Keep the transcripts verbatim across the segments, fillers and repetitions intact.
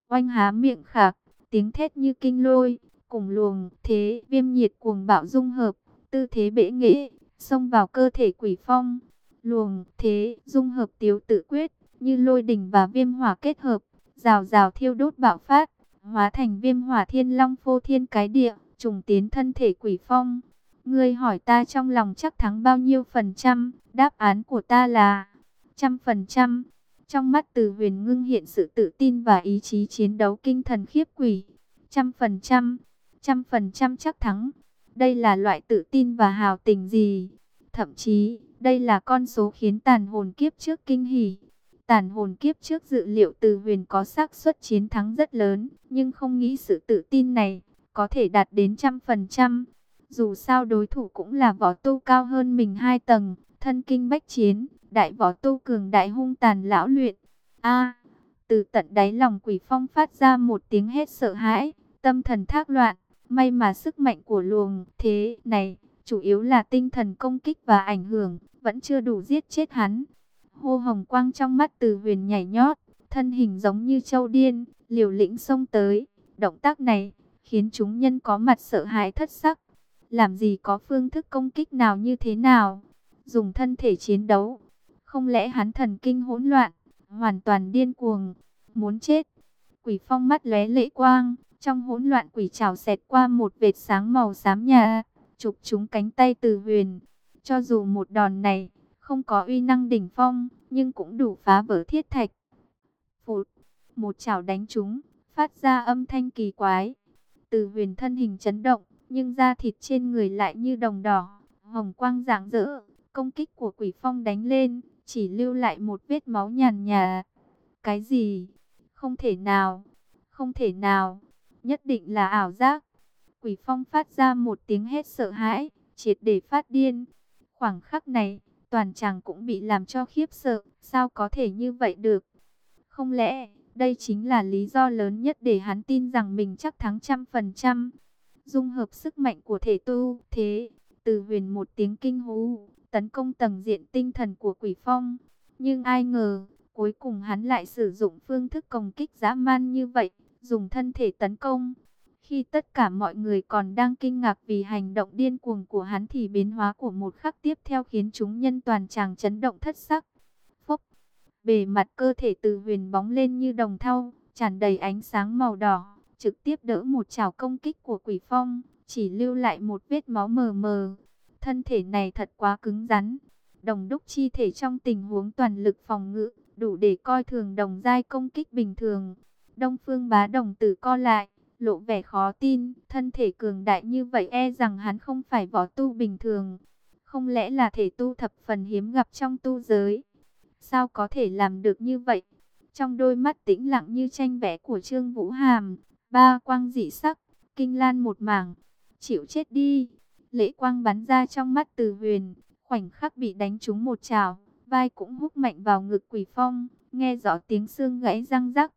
oanh há miệng khạc, tiếng thét như kinh lôi, cùng luồng thế viêm nhiệt cuồng bạo dung hợp, tư thế bệ nghệ, xông vào cơ thể Quỷ Phong. Luồng thế dung hợp tiếu tự quyết, như lôi đỉnh và viêm hỏa kết hợp, rào rào thiêu đốt bạo phát, hóa thành viêm hỏa thiên long phô thiên cái địa, trùng tiến thân thể Quỷ Phong. Ngươi hỏi ta trong lòng chắc thắng bao nhiêu phần trăm, đáp án của ta là trăm phần trăm. Trong mắt Từ Huyền ngưng hiện sự tự tin và ý chí chiến đấu kinh thần khiếp quỷ. Trăm phần trăm, trăm phần trăm chắc thắng. Đây là loại tự tin và hào tình gì? Thậm chí, đây là con số khiến tàn hồn kiếp trước kinh hỉ. Tàn hồn kiếp trước dự liệu Từ Huyền có xác suất chiến thắng rất lớn, nhưng không nghĩ sự tự tin này có thể đạt đến trăm phần trăm. Dù sao đối thủ cũng là võ tu cao hơn mình hai tầng, thân kinh bách chiến, đại võ tu cường đại hung tàn lão luyện. A, từ tận đáy lòng Quỷ Phong phát ra một tiếng hét sợ hãi, tâm thần thác loạn. May mà sức mạnh của luồng thế này chủ yếu là tinh thần công kích và ảnh hưởng, vẫn chưa đủ giết chết hắn. Hô hồng quang trong mắt Từ Huyền nhảy nhót, thân hình giống như trâu điên, liều lĩnh xông tới. Động tác này khiến chúng nhân có mặt sợ hãi thất sắc. Làm gì có phương thức công kích nào như thế nào? Dùng thân thể chiến đấu. Không lẽ hắn thần kinh hỗn loạn, hoàn toàn điên cuồng, muốn chết? Quỷ Phong mắt lóe lệ quang, trong hỗn loạn quỷ trảo xẹt qua một vệt sáng màu xám nhà, chụp trúng cánh tay Từ Huyền. Cho dù một đòn này không có uy năng đỉnh phong, nhưng cũng đủ phá vỡ thiết thạch. Phụt, một chảo đánh trúng, phát ra âm thanh kỳ quái. Từ Huyền thân hình chấn động, nhưng da thịt trên người lại như đồng đỏ, hồng quang rạng rỡ. Công kích của Quỷ Phong đánh lên, chỉ lưu lại một vết máu nhàn nhạt. Cái gì? Không thể nào, không thể nào, nhất định là ảo giác. Quỷ Phong phát ra một tiếng hét sợ hãi, triệt để phát điên. Khoảng khắc này, toàn tràng cũng bị làm cho khiếp sợ, sao có thể như vậy được? Không lẽ, đây chính là lý do lớn nhất để hắn tin rằng mình chắc thắng trăm phần trăm. Dung hợp sức mạnh của thể tu, thế, Từ Huyền một tiếng kinh hú, tấn công tầng diện tinh thần của Quỷ Phong. Nhưng ai ngờ, cuối cùng hắn lại sử dụng phương thức công kích dã man như vậy, dùng thân thể tấn công. Khi tất cả mọi người còn đang kinh ngạc vì hành động điên cuồng của hắn thì biến hóa của một khắc tiếp theo khiến chúng nhân toàn tràng chấn động thất sắc. Phốc, bề mặt cơ thể Từ Huyền bóng lên như đồng thau, tràn đầy ánh sáng màu đỏ, trực tiếp đỡ một chảo công kích của Quỷ Phong, chỉ lưu lại một vết máu mờ mờ. Thân thể này thật quá cứng rắn. Đồng đúc chi thể trong tình huống toàn lực phòng ngự, đủ để coi thường đồng giai công kích bình thường. Đông Phương Bá đồng tử co lại, lộ vẻ khó tin, thân thể cường đại như vậy e rằng hắn không phải võ tu bình thường. Không lẽ là thể tu thập phần hiếm gặp trong tu giới? Sao có thể làm được như vậy? Trong đôi mắt tĩnh lặng như tranh vẽ của Trương Vũ Hàm, ba quang dị sắc, kinh lan một mảng. Chịu chết đi! Lệ quang bắn ra trong mắt Từ Huyền, khoảnh khắc bị đánh trúng một chảo, vai cũng húc mạnh vào ngực Quỷ Phong, nghe rõ tiếng xương gãy răng rắc.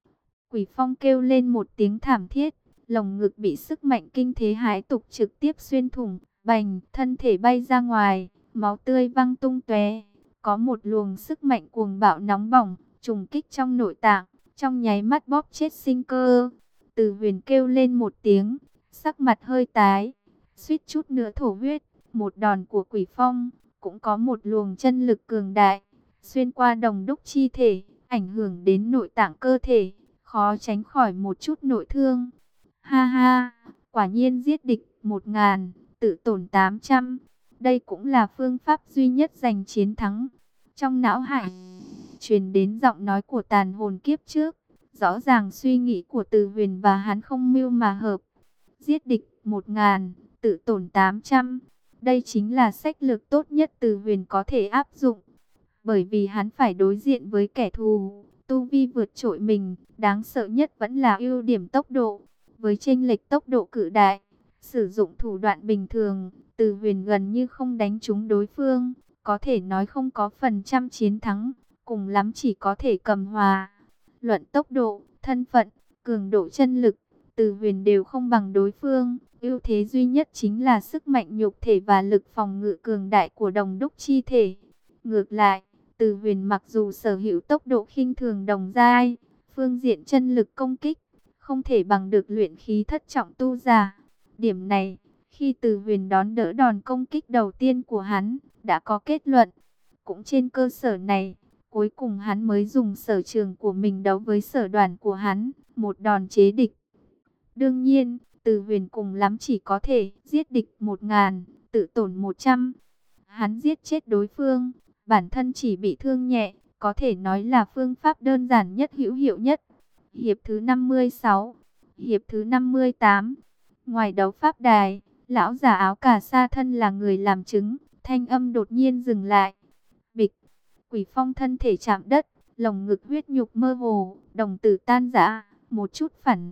Quỷ Phong kêu lên một tiếng thảm thiết, lồng ngực bị sức mạnh kinh thế hãi tục trực tiếp xuyên thủng, bành, thân thể bay ra ngoài, máu tươi văng tung tóe. Có một luồng sức mạnh cuồng bạo nóng bỏng, trùng kích trong nội tạng, trong nháy mắt bóp chết sinh cơ. Từ Huyền kêu lên một tiếng, sắc mặt hơi tái, suýt chút nữa thổ huyết. Một đòn của Quỷ Phong cũng có một luồng chân lực cường đại, xuyên qua đồng đúc chi thể, ảnh hưởng đến nội tạng cơ thể, khó tránh khỏi một chút nội thương. Ha ha, quả nhiên giết địch một ngàn, tự tổn tám trăm. Đây cũng là phương pháp duy nhất giành chiến thắng. Trong não hải truyền đến giọng nói của tàn hồn kiếp trước, rõ ràng suy nghĩ của Từ Huyền và hắn không mưu mà hợp. Giết địch một ngàn, tự tổn tám trăm. Đây chính là sách lược tốt nhất Từ Huyền có thể áp dụng. Bởi vì hắn phải đối diện với kẻ thù, tu vi vượt trội mình, đáng sợ nhất vẫn là ưu điểm tốc độ. Với chênh lệch tốc độ cự đại, sử dụng thủ đoạn bình thường, Từ Huyền gần như không đánh trúng đối phương, có thể nói không có phần trăm chiến thắng, cùng lắm chỉ có thể cầm hòa. Luận tốc độ, thân phận, cường độ chân lực, Từ Huyền đều không bằng đối phương. Ưu thế duy nhất chính là sức mạnh nhục thể và lực phòng ngự cường đại của đồng đúc chi thể. Ngược lại, Từ Huyền mặc dù sở hữu tốc độ khinh thường đồng giai, phương diện chân lực công kích, không thể bằng được luyện khí thất trọng tu giả. Điểm này, khi Từ Huyền đón đỡ đòn công kích đầu tiên của hắn, đã có kết luận. Cũng trên cơ sở này, cuối cùng hắn mới dùng sở trường của mình đấu với sở đoàn của hắn, một đòn chế địch. Đương nhiên, Từ Huyền cùng lắm chỉ có thể giết địch một ngàn, tự tổn một trăm. Hắn giết chết đối phương, bản thân chỉ bị thương nhẹ, có thể nói là phương pháp đơn giản nhất, hữu hiệu nhất. Hiệp thứ năm mươi sáu, hiệp thứ năm mươi tám. Ngoài đấu pháp đài, lão già áo cà sa thân là người làm chứng, thanh âm đột nhiên dừng lại. Bịch, Quỷ Phong thân thể chạm đất, lồng ngực huyết nhục mơ hồ, đồng tử tan rã, một chút phản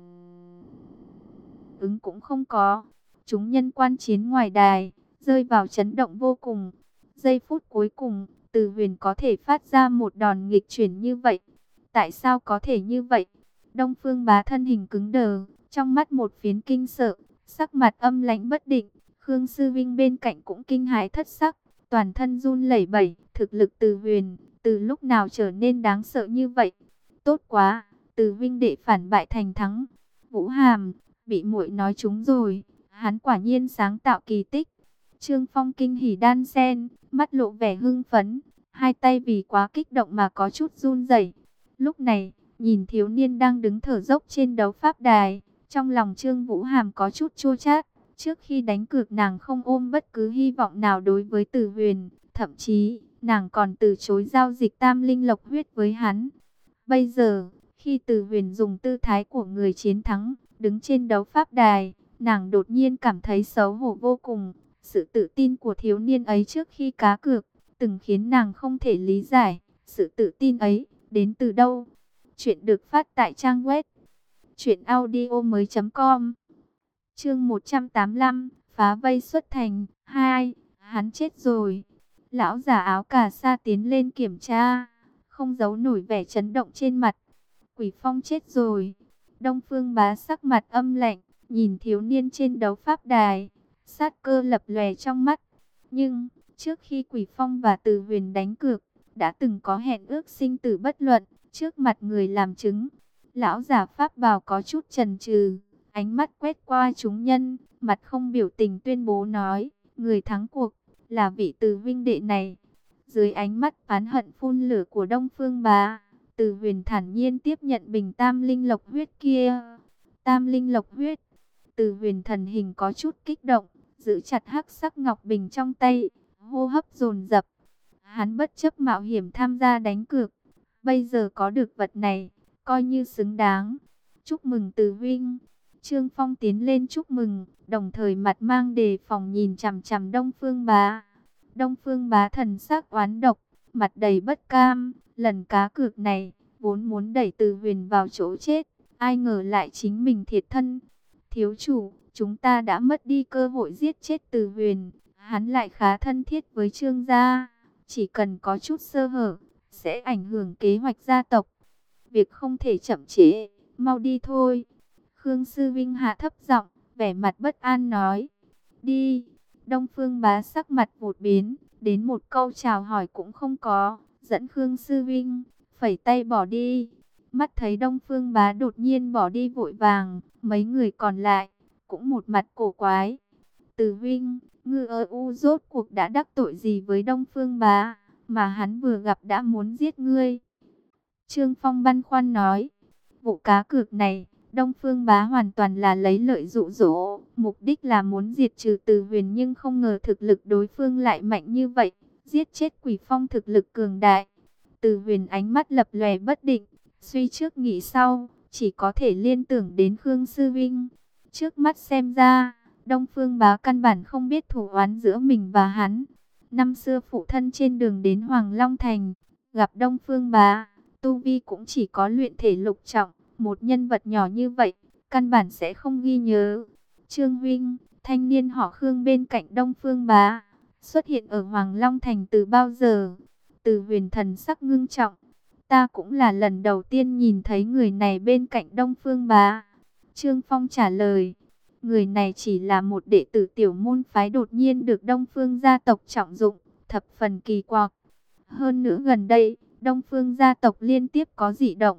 ứng cũng không có. Chúng nhân quan chiến ngoài đài, rơi vào chấn động vô cùng. Giây phút cuối cùng, Từ Huyền có thể phát ra một đòn nghịch chuyển như vậy. Tại sao có thể như vậy? Đông Phương Bá thân hình cứng đờ, trong mắt một phiến kinh sợ, sắc mặt âm lãnh bất định. Khương Sư Vinh bên cạnh cũng kinh hãi thất sắc, toàn thân run lẩy bẩy. Thực lực Từ Huyền, từ lúc nào trở nên đáng sợ như vậy? Tốt quá, Từ Vinh đệ phản bại thành thắng. Vũ Hàm, bị muội nói trúng rồi, hắn quả nhiên sáng tạo kỳ tích. Trương Phong kinh hỉ đan sen, mắt lộ vẻ hưng phấn, hai tay vì quá kích động mà có chút run rẩy. Lúc này, nhìn thiếu niên đang đứng thở dốc trên đấu pháp đài, trong lòng Trương Vũ Hàm có chút chua chát. Trước khi đánh cược nàng không ôm bất cứ hy vọng nào đối với Từ Huyền, thậm chí nàng còn từ chối giao dịch tam linh lộc huyết với hắn. Bây giờ, khi Từ Huyền dùng tư thái của người chiến thắng, đứng trên đấu pháp đài, nàng đột nhiên cảm thấy xấu hổ vô cùng. Sự tự tin của thiếu niên ấy trước khi cá cược, từng khiến nàng không thể lý giải. Sự tự tin ấy, đến từ đâu? Chuyện được phát tại trang web truyện audio mới chấm com. Chương một trăm tám mươi lăm, phá vây xuất thành. Hai, hắn chết rồi. Lão già áo cà sa tiến lên kiểm tra, không giấu nổi vẻ chấn động trên mặt. Quỷ Phong chết rồi. Đông Phương Bá sắc mặt âm lạnh, nhìn thiếu niên trên đấu pháp đài, sát cơ lập lòe trong mắt. Nhưng, trước khi Quỷ Phong và Từ Huyền đánh cược, đã từng có hẹn ước sinh tử bất luận, trước mặt người làm chứng. Lão giả pháp bào có chút chần chừ, ánh mắt quét qua chúng nhân, mặt không biểu tình tuyên bố nói, người thắng cuộc là vị Từ Vinh đệ này. Dưới ánh mắt oán hận phun lửa của Đông Phương Bá, Từ Huyền thản nhiên tiếp nhận bình tam linh lộc huyết kia. Tam linh lộc huyết. Từ Huyền thần hình có chút kích động, giữ chặt hắc sắc ngọc bình trong tay, hô hấp dồn dập. Hắn bất chấp mạo hiểm tham gia đánh cược, bây giờ có được vật này, coi như xứng đáng. Chúc mừng Từ Vinh. Trương Phong tiến lên chúc mừng, đồng thời mặt mang đề phòng nhìn chằm chằm Đông Phương Bá. Đông Phương Bá thần sắc oán độc, mặt đầy bất cam. Lần cá cược này, vốn muốn đẩy Từ Huyền vào chỗ chết, ai ngờ lại chính mình thiệt thân. Thiếu chủ, chúng ta đã mất đi cơ hội giết chết Từ Huyền. Hắn lại khá thân thiết với Trương gia, chỉ cần có chút sơ hở, sẽ ảnh hưởng kế hoạch gia tộc. Việc không thể chậm trễ, mau đi thôi. Khương Sư Vinh hạ thấp giọng, vẻ mặt bất an nói. Đi. Đông Phương Bá sắc mặt vụt biến, đến một câu chào hỏi cũng không có, dẫn Khương Sư Vinh phẩy tay bỏ đi. Mắt thấy Đông Phương Bá đột nhiên bỏ đi vội vàng, mấy người còn lại cũng một mặt cổ quái. Từ Vinh, ngư ơ u rốt cuộc đã đắc tội gì với Đông Phương Bá, mà hắn vừa gặp đã muốn giết ngươi? Trương Phong băn khoăn nói, vụ cá cược này, Đông Phương Bá hoàn toàn là lấy lợi dụ dỗ, mục đích là muốn diệt trừ Từ Huyền, nhưng không ngờ thực lực đối phương lại mạnh như vậy, giết chết Quỷ Phong thực lực cường đại. Từ Huyền ánh mắt lập lòe bất định, suy trước nghĩ sau, chỉ có thể liên tưởng đến Khương Sư Vinh. Trước mắt xem ra, Đông Phương Bá căn bản không biết thù oán giữa mình và hắn. Năm xưa phụ thân trên đường đến Hoàng Long Thành, gặp Đông Phương Bá, tu vi cũng chỉ có luyện thể lục trọng, một nhân vật nhỏ như vậy, căn bản sẽ không ghi nhớ. Trương Huynh, thanh niên họ Khương bên cạnh Đông Phương Bá, xuất hiện ở Hoàng Long Thành từ bao giờ? Từ Huyền thần sắc ngưng trọng, ta cũng là lần đầu tiên nhìn thấy người này bên cạnh Đông Phương Bá. Trương Phong trả lời, người này chỉ là một đệ tử tiểu môn phái đột nhiên được Đông Phương gia tộc trọng dụng, thập phần kỳ quặc. Hơn nữa gần đây, Đông Phương gia tộc liên tiếp có dị động,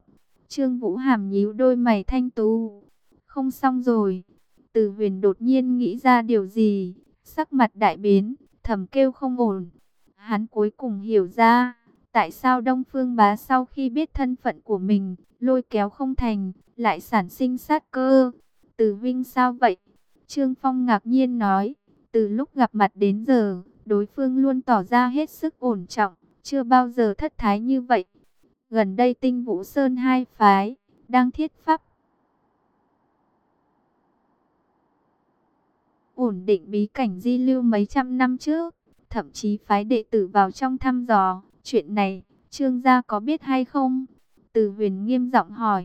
Trương Vũ Hàm nhíu đôi mày thanh tú. Không xong rồi. Từ Huyền đột nhiên nghĩ ra điều gì, sắc mặt đại biến, thầm kêu không ổn. Hắn cuối cùng hiểu ra, tại sao Đông Phương Bá sau khi biết thân phận của mình, lôi kéo không thành, lại sản sinh sát cơ. Từ Vinh sao vậy? Trương Phong ngạc nhiên nói, từ lúc gặp mặt đến giờ, đối phương luôn tỏ ra hết sức ổn trọng, chưa bao giờ thất thái như vậy. Gần đây Tinh Vũ Sơn hai phái đang thiết pháp ổn định bí cảnh di lưu mấy trăm năm trước, thậm chí phái đệ tử vào trong thăm dò. Chuyện này, Trương gia có biết hay không? Từ Huyền nghiêm giọng hỏi.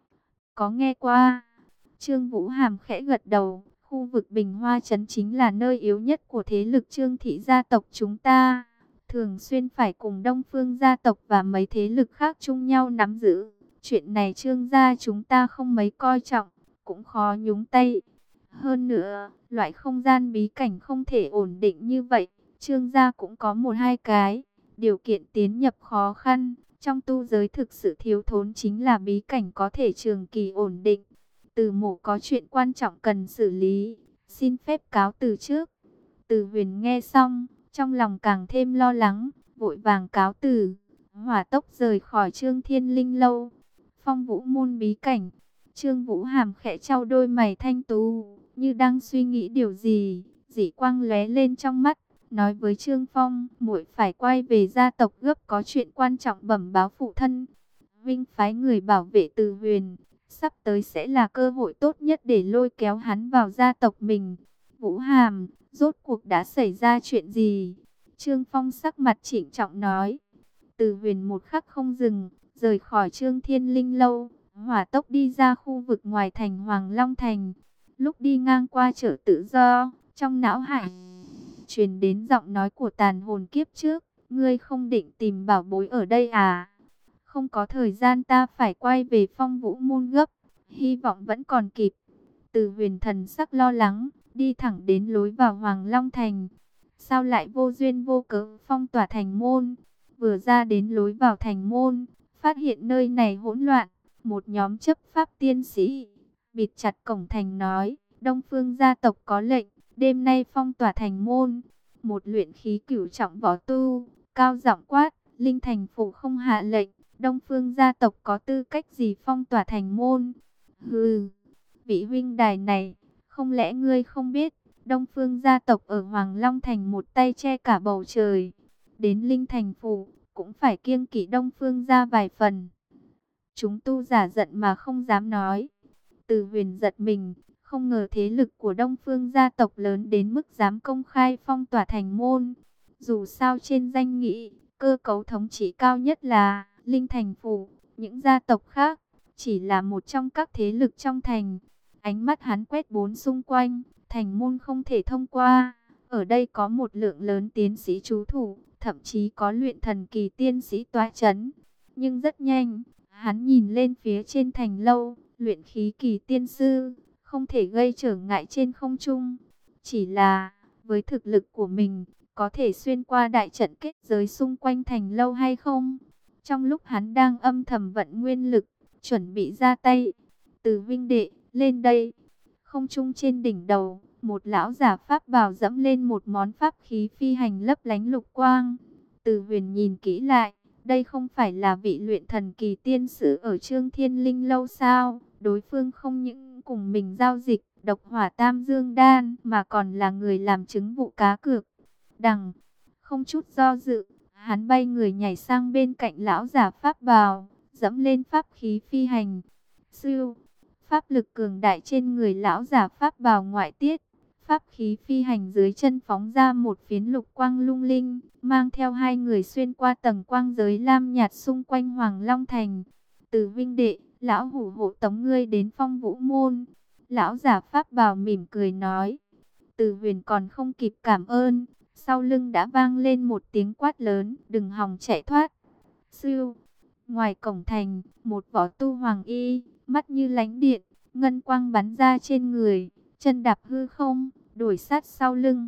Có nghe qua. Trương Vũ Hàm khẽ gật đầu. Khu vực Bình Hoa Trấn chính là nơi yếu nhất của thế lực Trương thị gia tộc chúng ta. Thường xuyên phải cùng Đông Phương gia tộc và mấy thế lực khác chung nhau nắm giữ. Chuyện này Trương gia chúng ta không mấy coi trọng, cũng khó nhúng tay. Hơn nữa, loại không gian bí cảnh không thể ổn định như vậy. Trương gia cũng có một hai cái điều kiện tiến nhập khó khăn. Trong tu giới thực sự thiếu thốn chính là bí cảnh có thể trường kỳ ổn định. Từ Mộ có chuyện quan trọng cần xử lý, xin phép cáo từ trước. Từ Huyền nghe xong, trong lòng càng thêm lo lắng, vội vàng cáo từ, hỏa tốc rời khỏi Trương Thiên Linh lâu. Phong Vũ môn bí cảnh. Trương Vũ Hàm khẽ trao đôi mày thanh tú, như đang suy nghĩ điều gì, dị quang lóe lên trong mắt, nói với Trương Phong, muội phải quay về gia tộc gấp, có chuyện quan trọng bẩm báo phụ thân. Vinh phái người bảo vệ Từ Huyền, sắp tới sẽ là cơ hội tốt nhất để lôi kéo hắn vào gia tộc mình. Vũ Hàm, rốt cuộc đã xảy ra chuyện gì? Trương Phong sắc mặt trịnh trọng nói. Từ Huyền một khắc không dừng, rời khỏi Trương Thiên Linh lâu, hỏa tốc đi ra khu vực ngoài thành Hoàng Long Thành. Lúc đi ngang qua chợ Tự Do, trong não hải truyền đến giọng nói của tàn hồn kiếp trước. Ngươi không định tìm bảo bối ở đây à? Không có thời gian, ta phải quay về Phong Vũ môn gấp, hy vọng vẫn còn kịp. Từ Huyền thần sắc lo lắng, đi thẳng đến lối vào Hoàng Long Thành. Sao lại vô duyên vô cớ phong tỏa thành môn? Vừa ra đến lối vào thành môn, phát hiện nơi này hỗn loạn. Một nhóm chấp pháp tiên sĩ bịt chặt cổng thành nói, Đông Phương gia tộc có lệnh, đêm nay phong tỏa thành môn. Một luyện khí cửu trọng võ tu, cao giọng quát, Linh Thành phủ không hạ lệnh, Đông Phương gia tộc có tư cách gì phong tỏa thành môn? Hừ, vị huynh đài này, không lẽ ngươi không biết, Đông Phương gia tộc ở Hoàng Long Thành một tay che cả bầu trời. Đến Linh Thành phủ, cũng phải kiêng kỵ Đông Phương gia vài phần. Chúng tu giả giận mà không dám nói. Từ Huyền giật mình, không ngờ thế lực của Đông Phương gia tộc lớn đến mức dám công khai phong tỏa thành môn. Dù sao trên danh nghĩa, cơ cấu thống trị cao nhất là Linh Thành phủ, những gia tộc khác chỉ là một trong các thế lực trong thành. Ánh mắt hắn quét bốn xung quanh, thành môn không thể thông qua. Ở đây có một lượng lớn tiến sĩ trú thủ, thậm chí có luyện thần kỳ tiên sĩ tọa chấn. Nhưng rất nhanh, hắn nhìn lên phía trên thành lâu, luyện khí kỳ tiên sư, không thể gây trở ngại trên không trung. Chỉ là, với thực lực của mình, có thể xuyên qua đại trận kết giới xung quanh thành lâu hay không? Trong lúc hắn đang âm thầm vận nguyên lực, chuẩn bị ra tay, Từ Vinh đệ, lên đây. Không trung trên đỉnh đầu, một lão giả pháp bào dẫm lên một món pháp khí phi hành lấp lánh lục quang. Từ Huyền nhìn kỹ lại, đây không phải là vị luyện thần kỳ tiên sử ở Trương Thiên Linh lâu sao? Đối phương không những cùng mình giao dịch độc hỏa tam dương đan, mà còn là người làm chứng vụ cá cược. Đằng, không chút do dự, hắn bay người nhảy sang bên cạnh lão giả pháp bào, dẫm lên pháp khí phi hành. Siêu, pháp lực cường đại trên người lão giả pháp bào ngoại tiết. Pháp khí phi hành dưới chân phóng ra một phiến lục quang lung linh, mang theo hai người xuyên qua tầng quang giới lam nhạt xung quanh Hoàng Long Thành. Từ Vinh đệ, lão hủ hộ tống ngươi đến Phong Vũ môn. Lão giả pháp bào mỉm cười nói. Từ Huyền còn không kịp cảm ơn, sau lưng đã vang lên một tiếng quát lớn, đừng hòng chạy thoát. Siêu, ngoài cổng thành, một võ tu hoàng y, mắt như lánh điện, ngân quang bắn ra trên người, chân đạp hư không, đuổi sát sau lưng.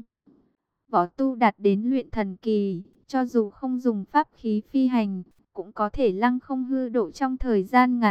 Võ tu đạt đến luyện thần kỳ, cho dù không dùng pháp khí phi hành, cũng có thể lăng không hư độ trong thời gian ngắn.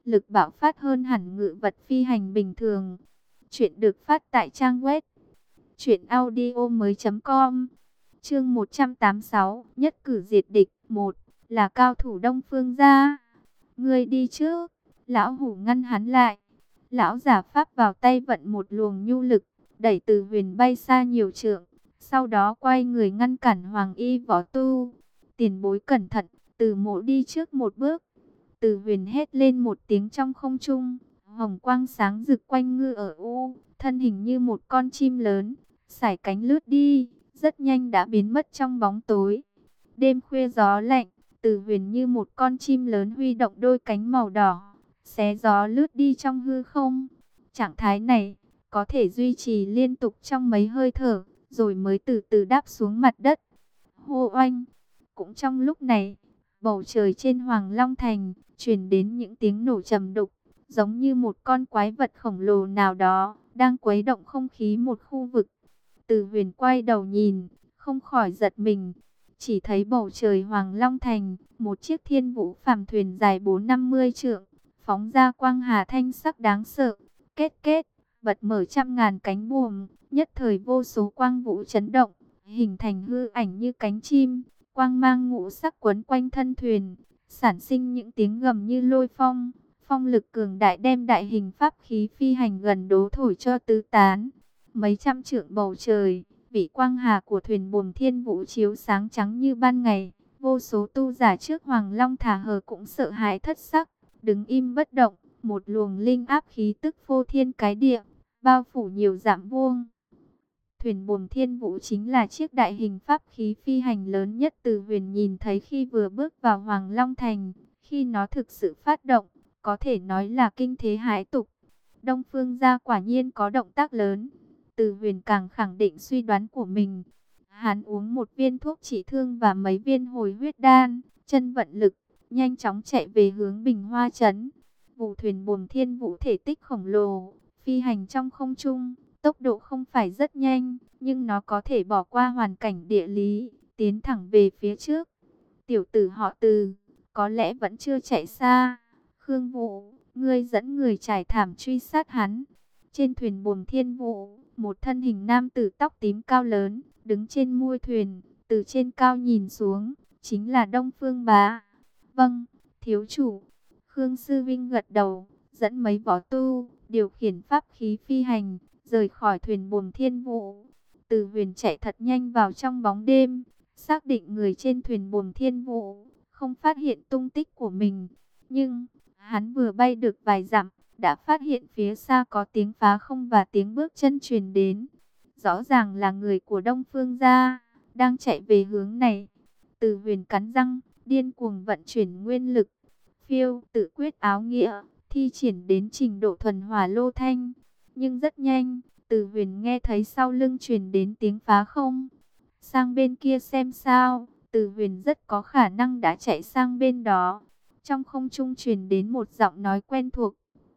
lực bạo phát hơn hẳn ngự vật phi hành bình thường. Chuyện được phát tại trang web truyện audio mới.com. Chương một trăm tám mươi sáu, nhất cử diệt địch. Một là cao thủ Đông Phương gia. Ngươi đi trước. Lão Hủ ngăn hắn lại. Lão giả pháp vào tay vận một luồng nhu lực, đẩy Từ Huyền bay xa nhiều trượng. Sau đó quay người ngăn cản Hoàng Y Võ Tu. Tiền bối cẩn thận. Từ Mộ đi trước một bước. Từ Huyền hét lên một tiếng trong không trung. Hồng quang sáng rực quanh ngư ở u, thân hình như một con chim lớn, sải cánh lướt đi, rất nhanh đã biến mất trong bóng tối. Đêm khuya gió lạnh, Từ Huyền như một con chim lớn huy động đôi cánh màu đỏ, xé gió lướt đi trong hư không. Trạng thái này có thể duy trì liên tục trong mấy hơi thở, rồi mới từ từ đáp xuống mặt đất. Hô oanh! Cũng trong lúc này, bầu trời trên Hoàng Long Thành truyền đến những tiếng nổ trầm đục, giống như một con quái vật khổng lồ nào đó đang quấy động không khí một khu vực. Từ Huyền quay đầu nhìn, không khỏi giật mình, chỉ thấy bầu trời Hoàng Long Thành, một chiếc thiên vũ phàm thuyền dài bốn năm mươi trượng, phóng ra quang hà thanh sắc đáng sợ, kết kết, bật mở trăm ngàn cánh buồm, nhất thời vô số quang vũ chấn động, hình thành hư ảnh như cánh chim, quang mang ngũ sắc quấn quanh thân thuyền, sản sinh những tiếng gầm như lôi phong. Phong lực cường đại đem đại hình pháp khí phi hành gần đố thổi cho tứ tán. Mấy trăm trượng bầu trời, vị quang hà của thuyền buồm thiên vũ chiếu sáng trắng như ban ngày. Vô số tu giả trước Hoàng Long thả hờ cũng sợ hãi thất sắc, đứng im bất động. Một luồng linh áp khí tức phô thiên cái địa, bao phủ nhiều dặm vuông. Thuyền buồm thiên vũ chính là chiếc đại hình pháp khí phi hành lớn nhất Từ Huyền nhìn thấy khi vừa bước vào Hoàng Long Thành. Khi nó thực sự phát động, có thể nói là kinh thế hãi tục. Đông Phương gia quả nhiên có động tác lớn. Từ Huyền càng khẳng định suy đoán của mình. Hắn uống một viên thuốc trị thương và mấy viên hồi huyết đan, chân vận lực, nhanh chóng chạy về hướng Bình Hoa trấn. Vụ thuyền buồm thiên vũ thể tích khổng lồ, phi hành trong không trung, tốc độ không phải rất nhanh, nhưng nó có thể bỏ qua hoàn cảnh địa lý, tiến thẳng về phía trước. Tiểu tử họ Từ, có lẽ vẫn chưa chạy xa. Khương Vũ, ngươi dẫn người trải thảm truy sát hắn. Trên thuyền buồm thiên vũ, một thân hình nam tử tóc tím cao lớn, đứng trên mui thuyền, từ trên cao nhìn xuống, chính là Đông Phương Bá. Vâng, thiếu chủ. Khương Sư Vinh gật đầu, dẫn mấy võ tu, điều khiển pháp khí phi hành, rời khỏi thuyền buồm thiên vũ. Từ Huyền chạy thật nhanh vào trong bóng đêm, xác định người trên thuyền buồm thiên vũ, không phát hiện tung tích của mình. Nhưng hắn vừa bay được vài dặm, đã phát hiện phía xa có tiếng phá không và tiếng bước chân truyền đến. Rõ ràng là người của Đông Phương gia, đang chạy về hướng này. Từ Huyền cắn răng, điên cuồng vận chuyển nguyên lực. Phiêu tự quyết áo nghĩa, thi triển đến trình độ thuần hỏa lô thanh. Nhưng rất nhanh, Từ Huyền nghe thấy sau lưng truyền đến tiếng phá không. Sang bên kia xem sao, Từ Huyền rất có khả năng đã chạy sang bên đó. Trong không trung truyền đến một giọng nói quen thuộc.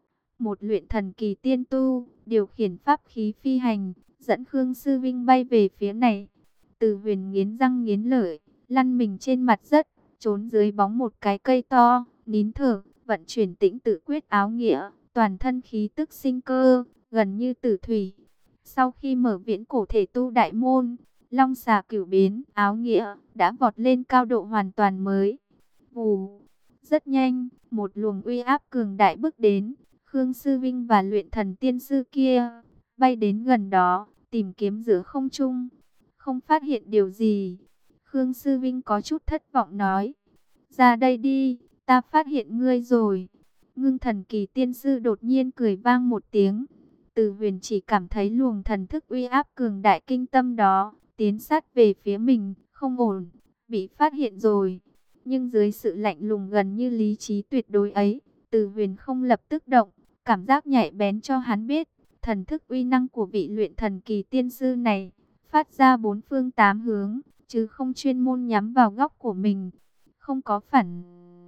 Một luyện thần kỳ tiên tu, điều khiển pháp khí phi hành, dẫn Khương Sư Vinh bay về phía này. Từ Huyền nghiến răng nghiến lợi, lăn mình trên mặt đất, trốn dưới bóng một cái cây to, nín thở, vận chuyển tĩnh tự quyết áo nghĩa, toàn thân khí tức sinh cơ, gần như tử thủy. Sau khi mở viễn cổ thể tu đại môn, long xà cửu biến, áo nghĩa, đã vọt lên cao độ hoàn toàn mới. Vù! Rất nhanh, một luồng uy áp cường đại bước đến, Khương Sư Vinh và luyện thần tiên sư kia bay đến gần đó, tìm kiếm giữa không trung, không phát hiện điều gì. Khương Sư Vinh có chút thất vọng nói, ra đây đi, ta phát hiện ngươi rồi. Ngưng thần kỳ tiên sư đột nhiên cười vang một tiếng. Từ Huyền chỉ cảm thấy luồng thần thức uy áp cường đại kinh tâm đó tiến sát về phía mình, không ổn, bị phát hiện rồi. Nhưng dưới sự lạnh lùng gần như lý trí tuyệt đối ấy, Từ Huyền không lập tức động, cảm giác nhạy bén cho hắn biết, thần thức uy năng của vị luyện thần kỳ tiên sư này phát ra bốn phương tám hướng, chứ không chuyên môn nhắm vào góc của mình, không có phản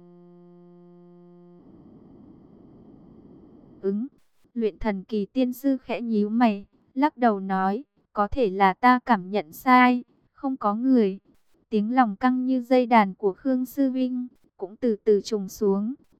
ứng. Luyện thần kỳ tiên sư khẽ nhíu mày, lắc đầu nói, có thể là ta cảm nhận sai, không có người. Tiếng lòng căng như dây đàn của Khương Sư Vinh cũng từ từ trùng xuống,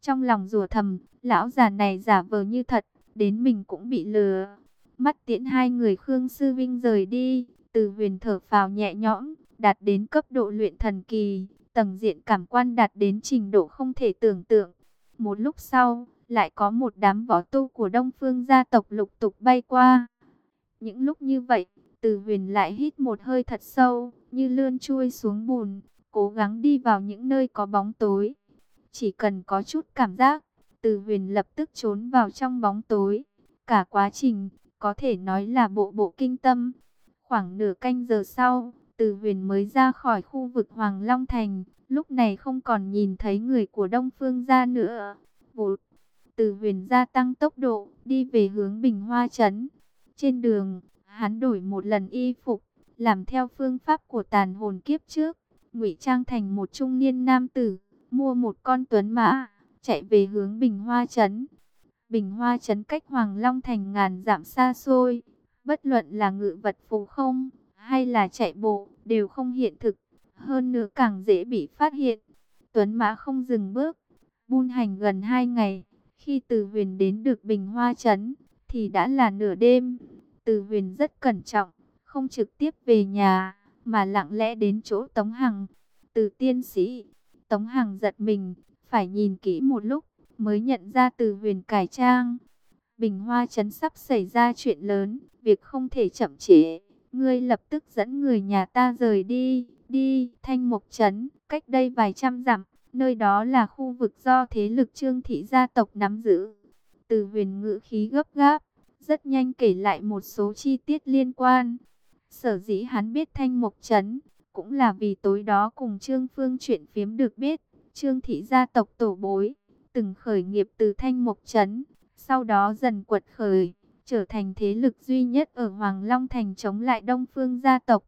Trong lòng rủa thầm, lão già này giả vờ như thật, đến mình cũng bị lừa. Mắt tiễn hai người Khương Sư Vinh rời đi, Từ Huyền thở phào nhẹ nhõm, đạt đến cấp độ luyện thần kỳ, tầng diện cảm quan đạt đến trình độ không thể tưởng tượng. Một lúc sau, lại có một đám võ tu của Đông Phương gia tộc lục tục bay qua. Những lúc như vậy, Từ Huyền lại hít một hơi thật sâu, như lươn chui xuống bùn, cố gắng đi vào những nơi có bóng tối. Chỉ cần có chút cảm giác, Từ Huyền lập tức trốn vào trong bóng tối. Cả quá trình, có thể nói là bộ bộ kinh tâm. Khoảng nửa canh giờ sau, Từ Huyền mới ra khỏi khu vực Hoàng Long Thành. Lúc này không còn nhìn thấy người của Đông Phương gia nữa. Vụt, Từ Huyền gia tăng tốc độ, đi về hướng Bình Hoa Trấn. Trên đường, hắn đổi một lần y phục, làm theo phương pháp của tàn hồn kiếp trước, ngụy trang thành một trung niên nam tử, mua một con tuấn mã, chạy về hướng Bình Hoa Trấn. Bình Hoa Trấn cách Hoàng Long Thành ngàn dặm xa xôi, bất luận là ngự vật phù không, hay là chạy bộ, đều không hiện thực, hơn nữa càng dễ bị phát hiện. Tuấn mã không dừng bước, buôn hành gần hai ngày, khi Từ Huyền đến được Bình Hoa Trấn, thì đã là nửa đêm. Từ Huyền rất cẩn trọng, không trực tiếp về nhà, mà lặng lẽ đến chỗ Tống Hằng. Từ tiên sĩ, Tống Hằng giật mình, phải nhìn kỹ một lúc, mới nhận ra Từ Huyền cải trang. Bình Hoa Trấn sắp xảy ra chuyện lớn, việc không thể chậm trễ. Ngươi lập tức dẫn người nhà ta rời đi, đi, Thanh Mộc Trấn, cách đây vài trăm dặm, nơi đó là khu vực do thế lực Trương thị gia tộc nắm giữ. Từ Huyền ngữ khí gấp gáp, rất nhanh kể lại một số chi tiết liên quan. Sở dĩ hắn biết Thanh Mộc Trấn, cũng là vì tối đó cùng Trương Phương chuyện phiếm được biết, Trương thị gia tộc tổ bối, từng khởi nghiệp từ Thanh Mộc Trấn, sau đó dần quật khởi, trở thành thế lực duy nhất ở Hoàng Long Thành chống lại Đông Phương gia tộc.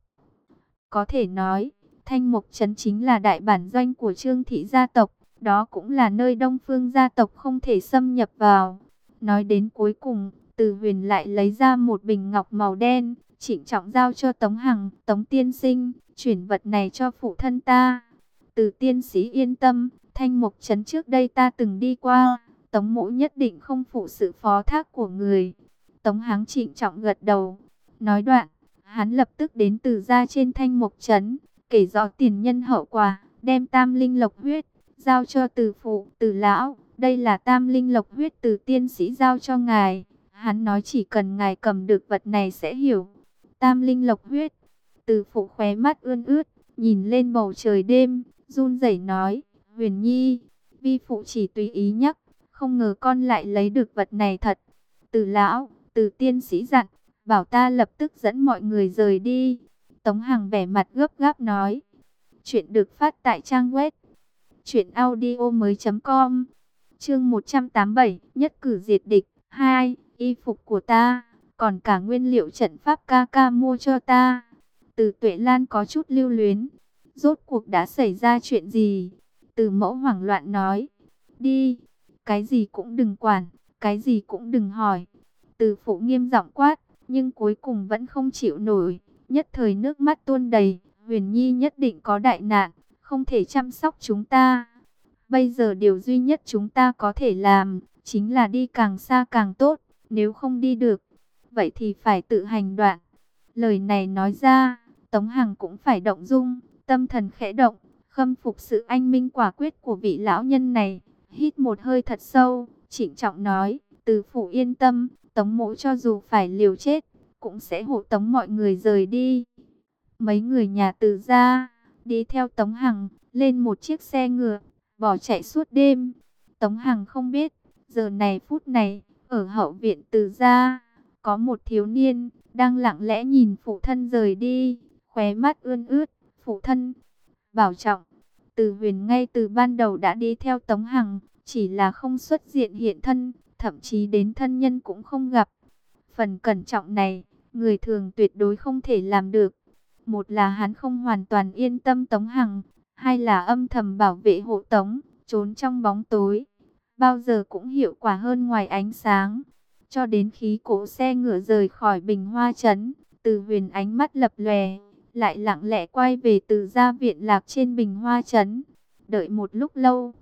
Có thể nói, Thanh Mộc Trấn chính là đại bản doanh của Trương thị gia tộc, đó cũng là nơi Đông Phương gia tộc không thể xâm nhập vào. Nói đến cuối cùng, Từ Huyền lại lấy ra một bình ngọc màu đen, trịnh trọng giao cho Tống Hằng. Tống tiên sinh, chuyển vật này cho phụ thân ta. Từ tiên sĩ yên tâm, Thanh Mộc Trấn trước đây ta từng đi qua, Tống mỗ nhất định không phụ sự phó thác của người. Tống Hằng trịnh trọng gật đầu. Nói đoạn, hắn lập tức đến Từ gia trên Thanh Mộc Trấn, kể rõ tiền nhân hậu quả, đem tam linh lộc huyết giao cho Từ phụ, Từ lão. Đây là tam linh lộc huyết Từ tiên sĩ giao cho ngài. Hắn nói chỉ cần ngài cầm được vật này sẽ hiểu. Tam linh lộc huyết. Từ phụ khóe mắt ươn ướt, nhìn lên bầu trời đêm, run rẩy nói, Huyền Nhi, vi phụ chỉ tùy ý nhắc, không ngờ con lại lấy được vật này thật. Từ lão, Từ tiên sĩ dặn, bảo ta lập tức dẫn mọi người rời đi. Tống Hằng vẻ mặt gấp gáp nói. Chuyện được phát tại trang web truyện audio mới.com. Chương một trăm tám mươi bảy, nhất cử diệt địch. Hai, y phục của ta, còn cả nguyên liệu trận pháp ca ca mua cho ta. Từ Tuệ Lan có chút lưu luyến. Rốt cuộc đã xảy ra chuyện gì? Từ mẫu hoảng loạn nói. Đi, cái gì cũng đừng quản, cái gì cũng đừng hỏi. Từ phụ nghiêm giọng quát, nhưng cuối cùng vẫn không chịu nổi. Nhất thời nước mắt tuôn đầy. Huyền Nhi nhất định có đại nạn, không thể chăm sóc chúng ta. Bây giờ điều duy nhất chúng ta có thể làm, chính là đi càng xa càng tốt. Nếu không đi được, vậy thì phải tự hành đoạn. Lời này nói ra, Tống Hằng cũng phải động dung, tâm thần khẽ động, khâm phục sự anh minh quả quyết của vị lão nhân này. Hít một hơi thật sâu, trịnh trọng nói, Từ phụ yên tâm, Tống mỗ cho dù phải liều chết, cũng sẽ hộ tống mọi người rời đi. Mấy người nhà Từ gia đi theo Tống Hằng lên một chiếc xe ngựa, bỏ chạy suốt đêm. Tống Hằng không biết, giờ này phút này, ở hậu viện Từ gia, có một thiếu niên đang lặng lẽ nhìn phụ thân rời đi, khóe mắt ươn ướt. Phụ thân, bảo trọng. Từ Huyền ngay từ ban đầu đã đi theo Tống Hằng, chỉ là không xuất diện hiện thân, thậm chí đến thân nhân cũng không gặp. Phần cẩn trọng này, người thường tuyệt đối không thể làm được. Một là hắn không hoàn toàn yên tâm Tống Hằng, hai là âm thầm bảo vệ hộ tống, trốn trong bóng tối, bao giờ cũng hiệu quả hơn ngoài ánh sáng. Cho đến khi cỗ xe ngựa rời khỏi Bình Hoa Trấn, Từ Huyền ánh mắt lập lòe, lại lặng lẽ quay về Từ gia viện lạc trên Bình Hoa Trấn. Đợi một lúc lâu,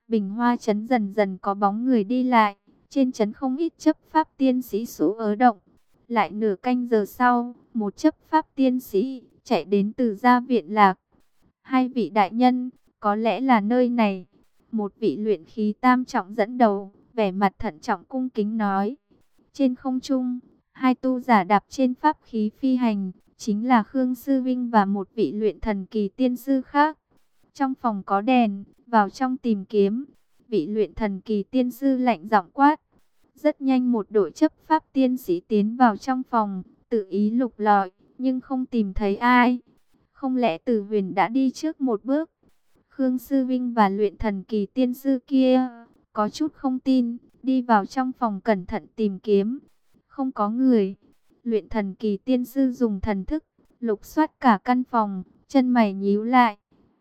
Bình Hoa trấn dần dần có bóng người đi lại, trên trấn không ít chấp pháp tiên sĩ số ớ động. Lại nửa canh giờ sau, một chấp pháp tiên sĩ chạy đến từ gia viện Lạc. Hai vị đại nhân, có lẽ là nơi này. Một vị luyện khí tam trọng dẫn đầu, vẻ mặt thận trọng cung kính nói. Trên không trung, hai tu giả đạp trên pháp khí phi hành, chính là Khương Sư Vinh và một vị luyện thần kỳ tiên sư khác. Trong phòng có đèn, vào trong tìm kiếm. Vị luyện thần kỳ tiên sư lạnh giọng quát. Rất nhanh một đội chấp pháp tiên sĩ tiến vào trong phòng, tự ý lục lọi, nhưng không tìm thấy ai. Không lẽ Từ Huyền đã đi trước một bước? Khương Sư Vinh và luyện thần kỳ tiên sư kia có chút không tin, đi vào trong phòng cẩn thận tìm kiếm. Không có người. Luyện thần kỳ tiên sư dùng thần thức lục soát cả căn phòng, chân mày nhíu lại.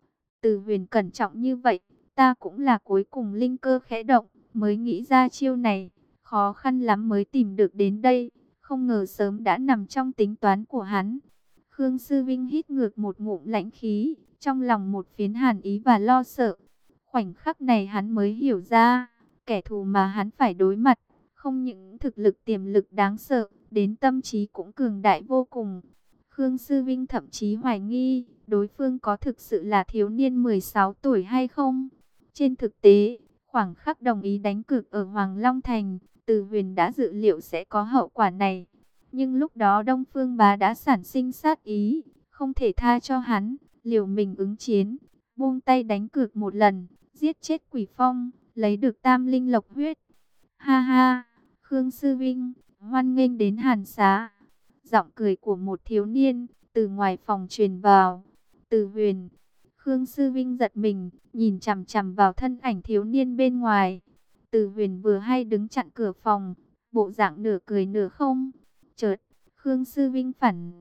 Từ Huyền cẩn trọng như vậy, ta cũng là cuối cùng linh cơ khẽ động mới nghĩ ra chiêu này, khó khăn lắm mới tìm được đến đây, không ngờ sớm đã nằm trong tính toán của hắn. Khương Sư Vinh hít ngược một ngụm lãnh khí, trong lòng một phiến hàn ý và lo sợ. Khoảnh khắc này hắn mới hiểu ra, kẻ thù mà hắn phải đối mặt, không những thực lực tiềm lực đáng sợ, đến tâm trí cũng cường đại vô cùng. Khương Sư Vinh thậm chí hoài nghi, đối phương có thực sự là thiếu niên mười sáu tuổi hay không? Trên thực tế, khoảng khắc đồng ý đánh cược ở Hoàng Long Thành, Từ Huyền đã dự liệu sẽ có hậu quả này. Nhưng lúc đó Đông Phương Bá đã sản sinh sát ý, không thể tha cho hắn, liều mình ứng chiến, buông tay đánh cược một lần, giết chết Quỷ Phong, lấy được tam linh lộc huyết. Ha ha, Khương Sư Vinh, hoan nghênh đến Hàn Xá. Giọng cười của một thiếu niên từ ngoài phòng truyền vào. Từ Huyền. Khương Sư Vinh giật mình, nhìn chằm chằm vào thân ảnh thiếu niên bên ngoài. Từ Huyền vừa hay đứng chặn cửa phòng, bộ dạng nửa cười nửa không. Chợt, Khương Sư Vinh phản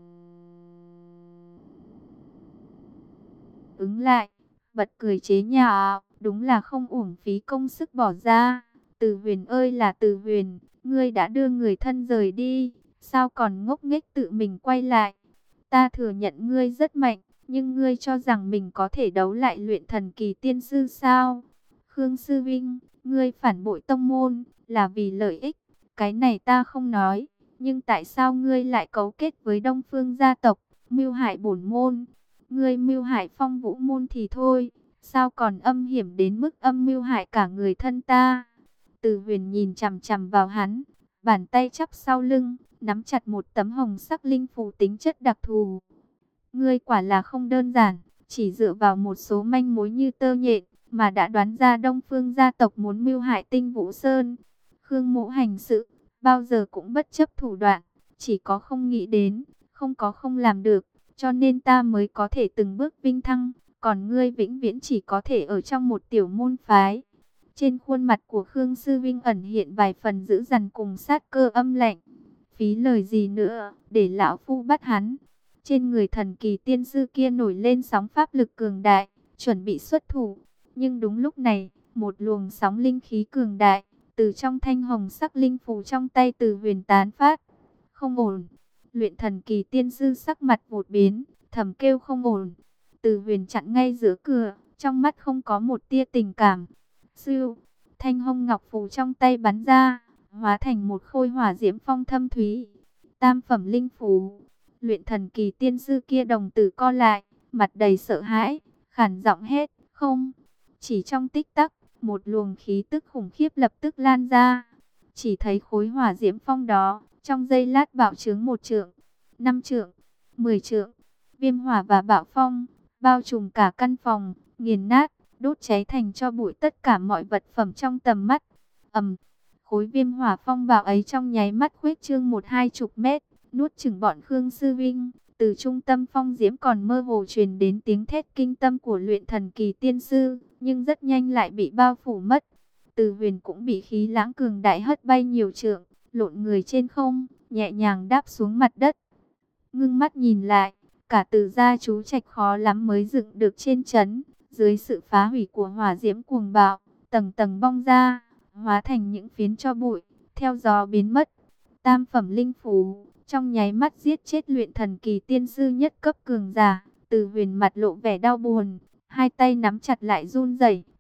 ứng lại, bật cười chế nhạo, đúng là không uổng phí công sức bỏ ra. Từ Huyền ơi là Từ Huyền, ngươi đã đưa người thân rời đi, sao còn ngốc nghếch tự mình quay lại? Ta thừa nhận ngươi rất mạnh, nhưng ngươi cho rằng mình có thể đấu lại luyện thần kỳ tiên sư sao? Khương Sư Vinh, ngươi phản bội tông môn, là vì lợi ích, cái này ta không nói. Nhưng tại sao ngươi lại cấu kết với Đông Phương gia tộc, mưu hại bổn môn? Ngươi mưu hại Phong Vũ môn thì thôi, sao còn âm hiểm đến mức âm mưu hại cả người thân ta? Từ Huyền nhìn chằm chằm vào hắn, bàn tay chắp sau lưng, nắm chặt một tấm hồng sắc linh phù tính chất đặc thù. Ngươi quả là không đơn giản, chỉ dựa vào một số manh mối như tơ nhện mà đã đoán ra Đông Phương gia tộc muốn mưu hại Tinh Vũ Sơn. Khương Mỗ hành sự bao giờ cũng bất chấp thủ đoạn, chỉ có không nghĩ đến, không có không làm được, cho nên ta mới có thể từng bước vinh thăng, còn ngươi vĩnh viễn chỉ có thể ở trong một tiểu môn phái. Trên khuôn mặt của Khương Sư Vinh ẩn hiện vài phần dữ dằn cùng sát cơ âm lạnh. Phí lời gì nữa, để lão phu bắt hắn. Trên người thần kỳ tiên sư kia nổi lên sóng pháp lực cường đại, chuẩn bị xuất thủ. Nhưng đúng lúc này, một luồng sóng linh khí cường đại từ trong thanh hồng sắc linh phù trong tay Từ Huyền tán phát. Không ổn. Luyện thần kỳ tiên sư sắc mặt vụt biến, thầm kêu không ổn. Từ Huyền chặn ngay giữa cửa, trong mắt không có một tia tình cảm. Sư, thanh hồng ngọc phù trong tay bắn ra, hóa thành một khôi hỏa diễm phong thâm thúy. Tam phẩm linh phù. Luyện thần kỳ tiên sư kia đồng tử co lại, mặt đầy sợ hãi, khản giọng hét, không. Chỉ trong tích tắc, một luồng khí tức khủng khiếp lập tức lan ra. Chỉ thấy khối hỏa diễm phong đó, trong giây lát bạo trướng một trượng, năm trượng, mười trượng. Viêm hỏa và bạo phong, bao trùm cả căn phòng, nghiền nát, đốt cháy thành cho bụi tất cả mọi vật phẩm trong tầm mắt. Ầm, khối viêm hỏa phong bạo ấy trong nháy mắt khuếch trương một hai chục mét, nuốt chửng bọn Khương Sư Vinh. Từ trung tâm phong diễm còn mơ hồ truyền đến tiếng thét kinh tâm của luyện thần kỳ tiên sư, nhưng rất nhanh lại bị bao phủ mất. Từ Huyền cũng bị khí lãng cường đại hất bay nhiều trượng, lộn người trên không, nhẹ nhàng đáp xuống mặt đất. Ngưng mắt nhìn lại, cả Từ gia chú trạch khó lắm mới dựng được trên trấn, dưới sự phá hủy của hỏa diễm cuồng bạo, tầng tầng bong ra, hóa thành những phiến tro bụi, theo gió biến mất. Tam phẩm linh phù, trong nháy mắt giết chết luyện thần kỳ tiên sư nhất cấp cường giả. Từ Huyền mặt lộ vẻ đau buồn, hai tay nắm chặt lại run rẩy,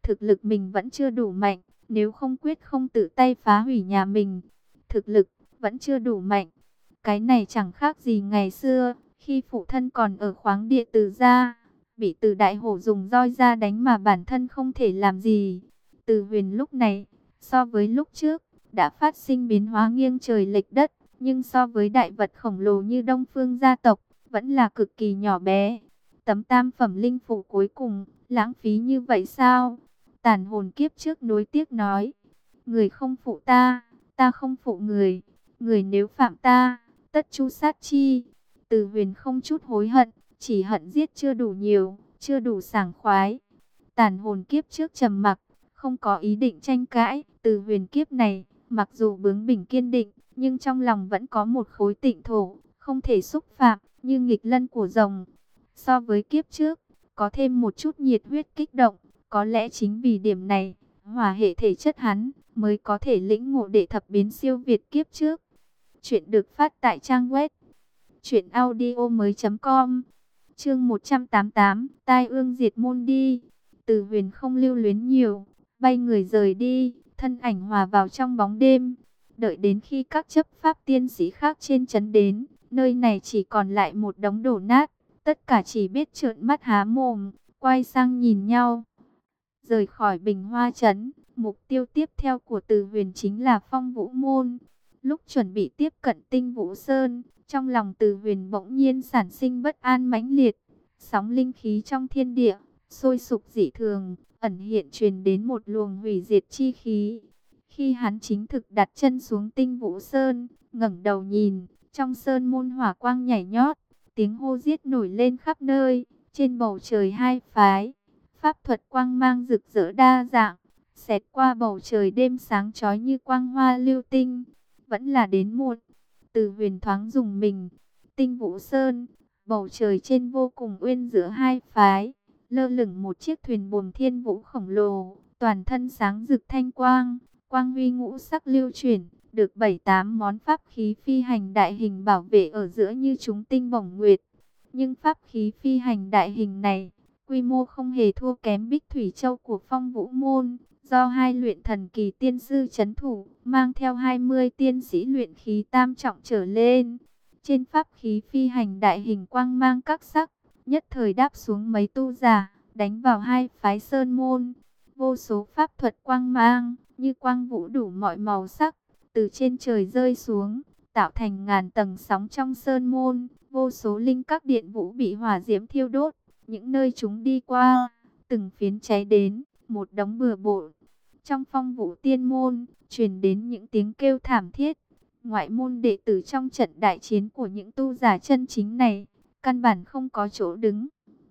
thực lực mình vẫn chưa đủ mạnh, nếu không quyết không tự tay phá hủy nhà mình. Thực lực vẫn chưa đủ mạnh. Cái này chẳng khác gì ngày xưa, khi phụ thân còn ở khoáng địa Từ gia, bị Từ đại hổ dùng roi ra đánh mà bản thân không thể làm gì. Từ Huyền lúc này, so với lúc trước, đã phát sinh biến hóa nghiêng trời lệch đất, nhưng so với đại vật khổng lồ như Đông Phương gia tộc, vẫn là cực kỳ nhỏ bé. Tấm tam phẩm linh phủ cuối cùng, lãng phí như vậy sao? Tàn hồn kiếp trước nối tiếc nói, người không phụ ta, ta không phụ người, người nếu phạm ta, tất chu sát chi. Từ Huyền không chút hối hận, chỉ hận giết chưa đủ nhiều, chưa đủ sảng khoái. Tàn hồn kiếp trước trầm mặc, không có ý định tranh cãi. Từ Huyền kiếp này, mặc dù bướng bỉnh kiên định, nhưng trong lòng vẫn có một khối tịnh thổ, không thể xúc phạm, như nghịch lân của rồng. So với kiếp trước, có thêm một chút nhiệt huyết kích động, có lẽ chính vì điểm này, hỏa hệ thể chất hắn mới có thể lĩnh ngộ để thập biến siêu việt kiếp trước. Chuyện được phát tại trang web truyện audio mới.com. Chương một trăm tám mươi tám, tai ương diệt môn đi. Từ Huyền không lưu luyến nhiều, bay người rời đi, thân ảnh hòa vào trong bóng đêm. Đợi đến khi các chấp pháp tiên sĩ khác trên trấn đến, nơi này chỉ còn lại một đống đổ nát, tất cả chỉ biết trợn mắt há mồm, quay sang nhìn nhau. Rời khỏi Bình Hoa trấn, mục tiêu tiếp theo của Từ Huyền chính là Phong Vũ môn. Lúc chuẩn bị tiếp cận Tinh Vũ Sơn, trong lòng Từ Huyền bỗng nhiên sản sinh bất an mãnh liệt. Sóng linh khí trong thiên địa sôi sục dị thường, ẩn hiện truyền đến một luồng hủy diệt chi khí. Khi hắn chính thực đặt chân xuống Tinh Vũ Sơn, ngẩng đầu nhìn, trong sơn môn hỏa quang nhảy nhót, tiếng hô giết nổi lên khắp nơi. Trên bầu trời hai phái, pháp thuật quang mang rực rỡ đa dạng, xẹt qua bầu trời đêm sáng chói như quang hoa lưu tinh. Vẫn là đến muộn. Từ Huyền thoáng dùng mình. Tinh Vũ Sơn, bầu trời trên vô cùng uyên giữa hai phái, lơ lửng một chiếc thuyền buồm thiên vũ khổng lồ, toàn thân sáng rực thanh quang, quang huy ngũ sắc lưu chuyển, được bảy tám món pháp khí phi hành đại hình bảo vệ ở giữa như chúng tinh bổng nguyệt. Nhưng pháp khí phi hành đại hình này, quy mô không hề thua kém Bích Thủy Châu của Phong Vũ môn, do hai luyện thần kỳ tiên sư trấn thủ, mang theo hai mươi tiên sĩ luyện khí tam trọng trở lên. Trên pháp khí phi hành đại hình quang mang các sắc, nhất thời đáp xuống mấy tu giả, đánh vào hai phái sơn môn. Vô số pháp thuật quang mang, như quang vũ đủ mọi màu sắc, từ trên trời rơi xuống, tạo thành ngàn tầng sóng trong sơn môn. Vô số linh các điện vũ bị hỏa diễm thiêu đốt, những nơi chúng đi qua, từng phiến cháy đến, một đống bừa bộn. Trong Phong Vũ tiên môn, truyền đến những tiếng kêu thảm thiết. Ngoại môn đệ tử trong trận đại chiến của những tu giả chân chính này, căn bản không có chỗ đứng.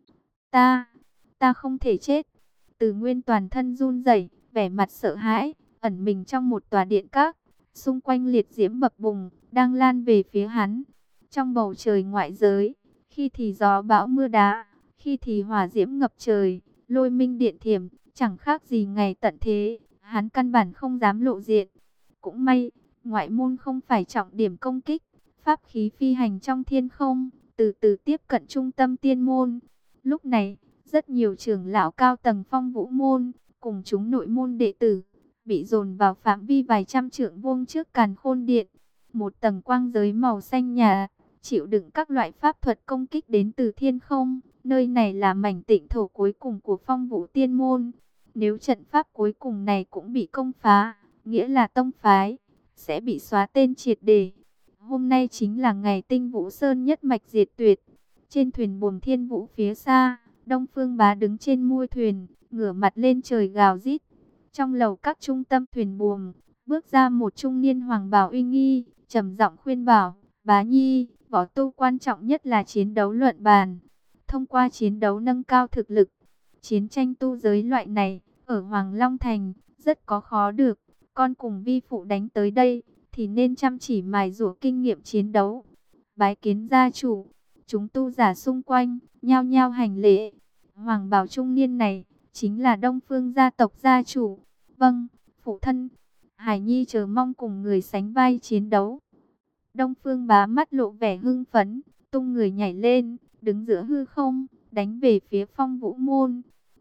Ta, ta không thể chết. Từ Nguyên toàn thân run rẩy, vẻ mặt sợ hãi, ẩn mình trong một tòa điện các. Xung quanh liệt diễm bập bùng, đang lan về phía hắn. Trong bầu trời ngoại giới, khi thì gió bão mưa đá, khi thì hỏa diễm ngập trời, lôi minh điện thiểm, chẳng khác gì ngày tận thế. Hắn căn bản không dám lộ diện. Cũng may, ngoại môn không phải trọng điểm công kích. Pháp khí phi hành trong thiên không, từ từ tiếp cận trung tâm tiên môn. Lúc này, rất nhiều trưởng lão cao tầng Phong Vũ môn, cùng chúng nội môn đệ tử, bị dồn vào phạm vi vài trăm trượng vuông trước Càn Khôn Điện. Một tầng quang giới màu xanh nhà, chịu đựng các loại pháp thuật công kích đến từ thiên không. Nơi này là mảnh tịnh thổ cuối cùng của Phong Vũ tiên môn. Nếu trận pháp cuối cùng này cũng bị công phá, nghĩa là tông phái sẽ bị xóa tên triệt để. Hôm nay chính là ngày Tinh Vũ Sơn nhất mạch diệt tuyệt. Trên thuyền buồm thiên vũ phía xa, Đông Phương Bá đứng trên mui thuyền, ngửa mặt lên trời gào rít. Trong lầu các trung tâm thuyền buồm, bước ra một trung niên hoàng bào uy nghi, trầm giọng khuyên bảo: Bá Nhi, võ tu quan trọng nhất là chiến đấu luận bàn. Thông qua chiến đấu nâng cao thực lực. Chiến tranh tu giới loại này, ở Hoàng Long Thành, rất có khó được. Con cùng vi phụ đánh tới đây, thì nên chăm chỉ mài giũa kinh nghiệm chiến đấu. Bái kiến gia chủ. Chúng tu giả xung quanh, nhao nhao hành lễ. Hoàng bào trung niên này, chính là Đông Phương gia tộc gia chủ. Vâng, phụ thân. Hải Nhi chờ mong cùng người sánh vai chiến đấu. Đông Phương Bá mắt lộ vẻ hưng phấn, tung người nhảy lên, đứng giữa hư không, đánh về phía Phong Vũ môn.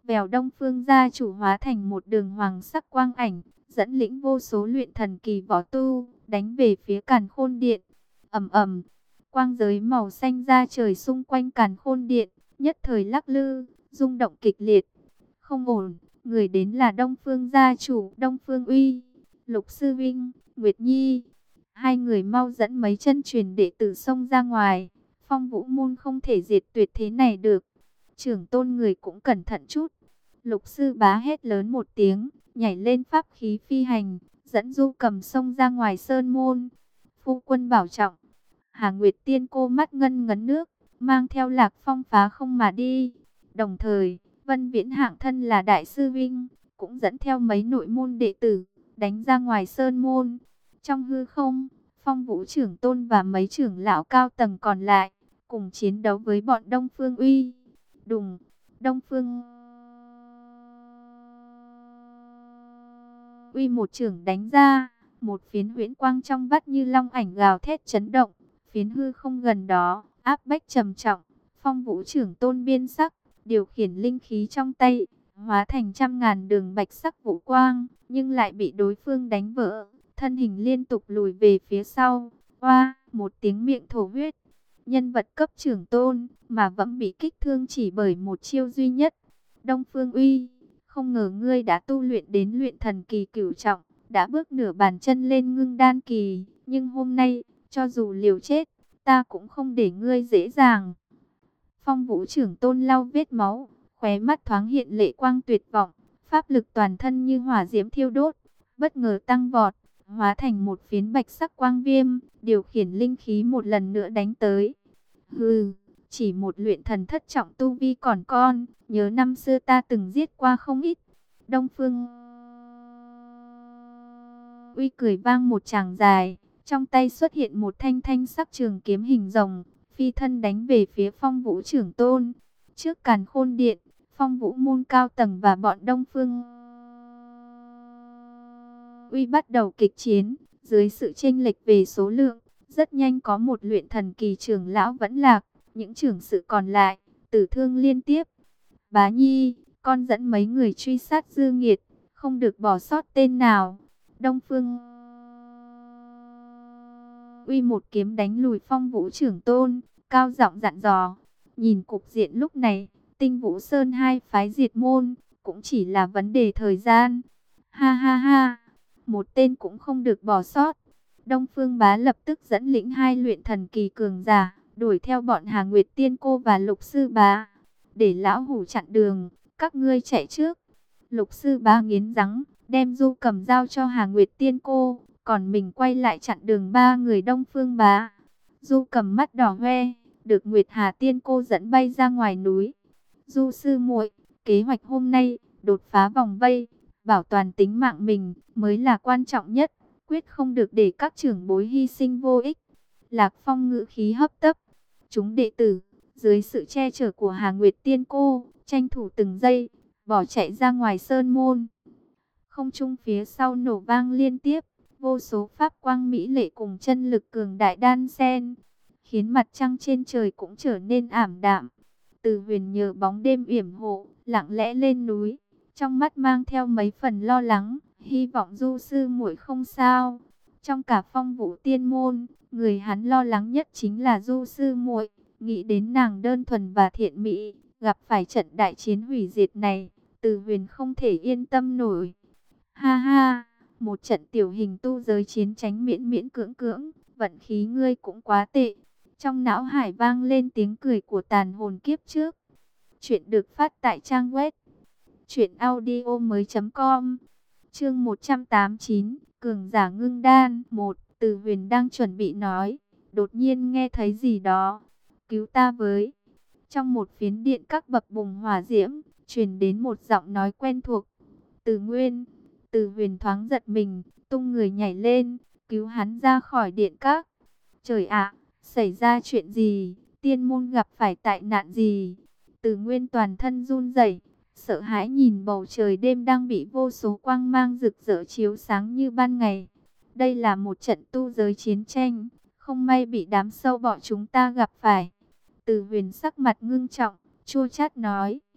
Vèo, Đông Phương gia chủ hóa thành một đường hoàng sắc quang ảnh, dẫn lĩnh vô số luyện thần kỳ võ tu, đánh về phía Càn Khôn Điện. Ầm ầm, quang giới màu xanh ra trời xung quanh Càn Khôn Điện, nhất thời lắc lư, rung động kịch liệt. Không ổn, người đến là Đông Phương gia chủ, Đông Phương Uy, Lục sư vinh, Nguyệt Nhi. Hai người mau dẫn mấy chân truyền đệ tử xông ra ngoài. Phong Vũ môn không thể diệt tuyệt thế này được. Trưởng tôn người cũng cẩn thận chút. Lục sư bá hét lớn một tiếng, nhảy lên pháp khí phi hành, dẫn Du Cầm xông ra ngoài sơn môn. Phu quân bảo trọng. Hà Nguyệt Tiên cô mắt ngân ngấn nước, mang theo Lạc Phong phá không mà đi. Đồng thời, Vân Viễn hạng thân là đại sư vinh, cũng dẫn theo mấy nội môn đệ tử, đánh ra ngoài sơn môn. Trong hư không, Phong Vũ trưởng tôn và mấy trưởng lão cao tầng còn lại, cùng chiến đấu với bọn Đông Phương Uy. Đùng, Đông Phương Uy một trưởng đánh ra, một phiến huyễn quang trong vắt như long ảnh gào thét chấn động, phiến hư không gần đó, áp bách trầm trọng. Phong Vũ trưởng tôn biên sắc, điều khiển linh khí trong tay, hóa thành trăm ngàn đường bạch sắc vũ quang, nhưng lại bị đối phương đánh vỡ, thân hình liên tục lùi về phía sau. Oa, một tiếng miệng thổ huyết. Nhân vật cấp trưởng tôn mà vẫn bị kích thương chỉ bởi một chiêu duy nhất. Đông Phương Uy, không ngờ ngươi đã tu luyện đến luyện thần kỳ cửu trọng, đã bước nửa bàn chân lên ngưng đan kỳ, nhưng hôm nay, cho dù liều chết, ta cũng không để ngươi dễ dàng. Phong Vũ trưởng tôn lau vết máu, khóe mắt thoáng hiện lệ quang tuyệt vọng, pháp lực toàn thân như hỏa diễm thiêu đốt, bất ngờ tăng vọt, hóa thành một phiến bạch sắc quang viêm, điều khiển linh khí một lần nữa đánh tới. Hừ, chỉ một luyện thần thất trọng tu vi còn con, nhớ năm xưa ta từng giết qua không ít. Đông Phương Uy cười vang một tràng dài, trong tay xuất hiện một thanh thanh sắc trường kiếm hình rồng, phi thân đánh về phía Phong Vũ trưởng tôn. Trước Càn Khôn Điện, Phong Vũ môn cao tầng và bọn Đông Phương Uy bắt đầu kịch chiến, dưới sự chênh lệch về số lượng, rất nhanh có một luyện thần kỳ trưởng lão vẫn lạc, những trưởng sự còn lại, tử thương liên tiếp. Bá Nhi, con dẫn mấy người truy sát dư nghiệt, không được bỏ sót tên nào. Đông Phương Uy một kiếm đánh lùi Phong Vũ trưởng tôn, cao giọng dặn dò. Nhìn cục diện lúc này, Tinh Vũ Sơn hai phái diệt môn, cũng chỉ là vấn đề thời gian. Ha ha ha, một tên cũng không được bỏ sót. Đông Phương Bá lập tức dẫn lĩnh hai luyện thần kỳ cường giả, đuổi theo bọn Hà Nguyệt Tiên cô và Lục sư bá. Để lão hủ chặn đường, các ngươi chạy trước. Lục sư bá nghiến răng, đem Du Cầm giao cho Hà Nguyệt Tiên cô, còn mình quay lại chặn đường ba người Đông Phương Bá. Du Cầm mắt đỏ hoe, được Nguyệt Hà Tiên cô dẫn bay ra ngoài núi. Du sư muội, kế hoạch hôm nay, đột phá vòng vây, bảo toàn tính mạng mình mới là quan trọng nhất, quyết không được để các trưởng bối hy sinh vô ích. Lạc Phong ngữ khí hấp tấp, chúng đệ tử, dưới sự che chở của Hà Nguyệt Tiên cô, tranh thủ từng giây, bỏ chạy ra ngoài sơn môn. Không trung phía sau nổ vang liên tiếp, vô số pháp quang mỹ lệ cùng chân lực cường đại đan xen, khiến mặt trăng trên trời cũng trở nên ảm đạm. Từ Huyền nhờ bóng đêm yểm hộ, lặng lẽ lên núi, trong mắt mang theo mấy phần lo lắng, hy vọng Du sư muội không sao. Trong cả Phong Vũ tiên môn, người hắn lo lắng nhất chính là Du sư muội, nghĩ đến nàng đơn thuần và thiện mỹ, gặp phải trận đại chiến hủy diệt này, Từ Huyền không thể yên tâm nổi. Ha ha, một trận tiểu hình tu giới chiến tranh miễn miễn cưỡng cưỡng, vận khí ngươi cũng quá tệ. Trong não hải vang lên tiếng cười của tàn hồn kiếp trước. Chuyện được phát tại trang web truyện audio mới chấm com. Chương một trăm tám mươi chín, cường giả ngưng đan. Một, Từ Huyền đang chuẩn bị nói, đột nhiên nghe thấy gì đó. Cứu ta với. Trong một phiến điện các bậc bùng hỏa diễm, truyền đến một giọng nói quen thuộc. Từ Nguyên. Từ Huyền thoáng giật mình, tung người nhảy lên, cứu hắn ra khỏi điện các. Trời ạ, xảy ra chuyện gì? Tiên môn gặp phải tai nạn gì? Từ Nguyên toàn thân run rẩy, sợ hãi nhìn bầu trời đêm đang bị vô số quang mang rực rỡ chiếu sáng như ban ngày. Đây là một trận tu giới chiến tranh, không may bị đám sâu bọ chúng ta gặp phải. Từ Huyền sắc mặt ngưng trọng, chua chát nói.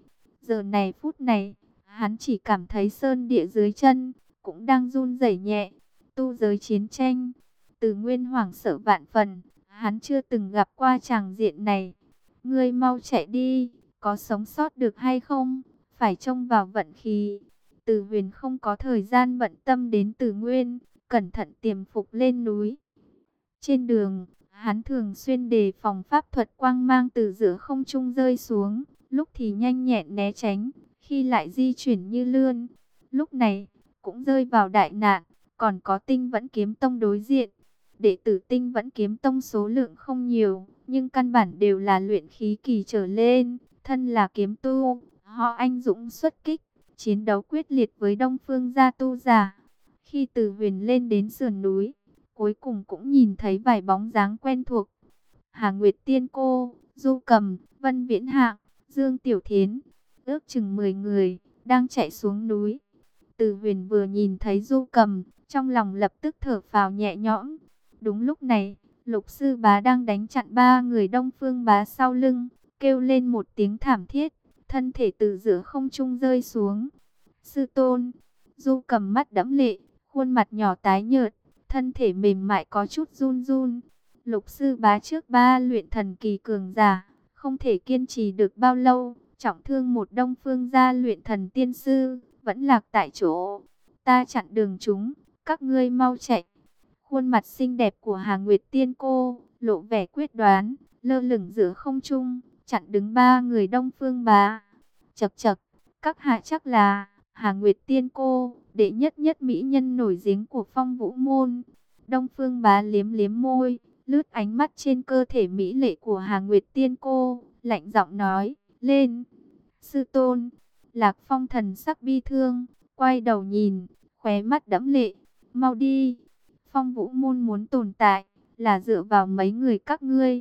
Giờ này phút này, hắn chỉ cảm thấy sơn địa dưới chân cũng đang run rẩy nhẹ. Tu giới chiến tranh, Từ Nguyên hoảng sợ vạn phần, hắn chưa từng gặp qua tràng diện này. Ngươi mau chạy đi, có sống sót được hay không? Phải trông vào vận khí. Từ Huyền không có thời gian bận tâm đến Từ Nguyên, cẩn thận tiềm phục lên núi. Trên đường, hắn thường xuyên đề phòng pháp thuật quang mang từ giữa không trung rơi xuống, lúc thì nhanh nhẹn né tránh, khi lại di chuyển như lươn. Lúc này, cũng rơi vào đại nạn, còn có Tinh Vẫn Kiếm Tông đối diện. Đệ tử Tinh Vẫn Kiếm Tông số lượng không nhiều, nhưng căn bản đều là luyện khí kỳ trở lên, thân là kiếm tu, họ anh dũng xuất kích, chiến đấu quyết liệt với Đông Phương gia tu giả. Khi Từ Huyền lên đến sườn núi, cuối cùng cũng nhìn thấy vài bóng dáng quen thuộc. Hà Nguyệt Tiên Cô, Du Cầm, Vân Viễn Hạng, Dương Tiểu Thiến, ước chừng mười người, đang chạy xuống núi. Từ Huyền vừa nhìn thấy Du Cầm, trong lòng lập tức thở phào nhẹ nhõm. Đúng lúc này, Lục Sư Bá đang đánh chặn ba người Đông Phương Bá sau lưng, kêu lên một tiếng thảm thiết, thân thể từ giữa không trung rơi xuống. Sư tôn, Du Cầm mắt đẫm lệ, khuôn mặt nhỏ tái nhợt, thân thể mềm mại có chút run run. Lục Sư Bá trước ba luyện thần kỳ cường giả, không thể kiên trì được bao lâu, trọng thương một Đông Phương gia luyện thần tiên sư, vẫn lạc tại chỗ. Ta chặn đường chúng, các ngươi mau chạy. Khuôn mặt xinh đẹp của Hà Nguyệt Tiên Cô lộ vẻ quyết đoán, lơ lửng giữa không trung, chặn đứng ba người Đông Phương Bá. Chậc chậc, các hạ chắc là Hà Nguyệt Tiên Cô, đệ nhất nhất mỹ nhân nổi tiếng của Phong Vũ môn. Đông Phương Bá liếm liếm môi, lướt ánh mắt trên cơ thể mỹ lệ của Hà Nguyệt Tiên Cô, lạnh giọng nói, lên. Sư tôn, Lạc Phong thần sắc bi thương, quay đầu nhìn, khóe mắt đẫm lệ, mau đi. Phong Vũ môn muốn tồn tại, là dựa vào mấy người các ngươi.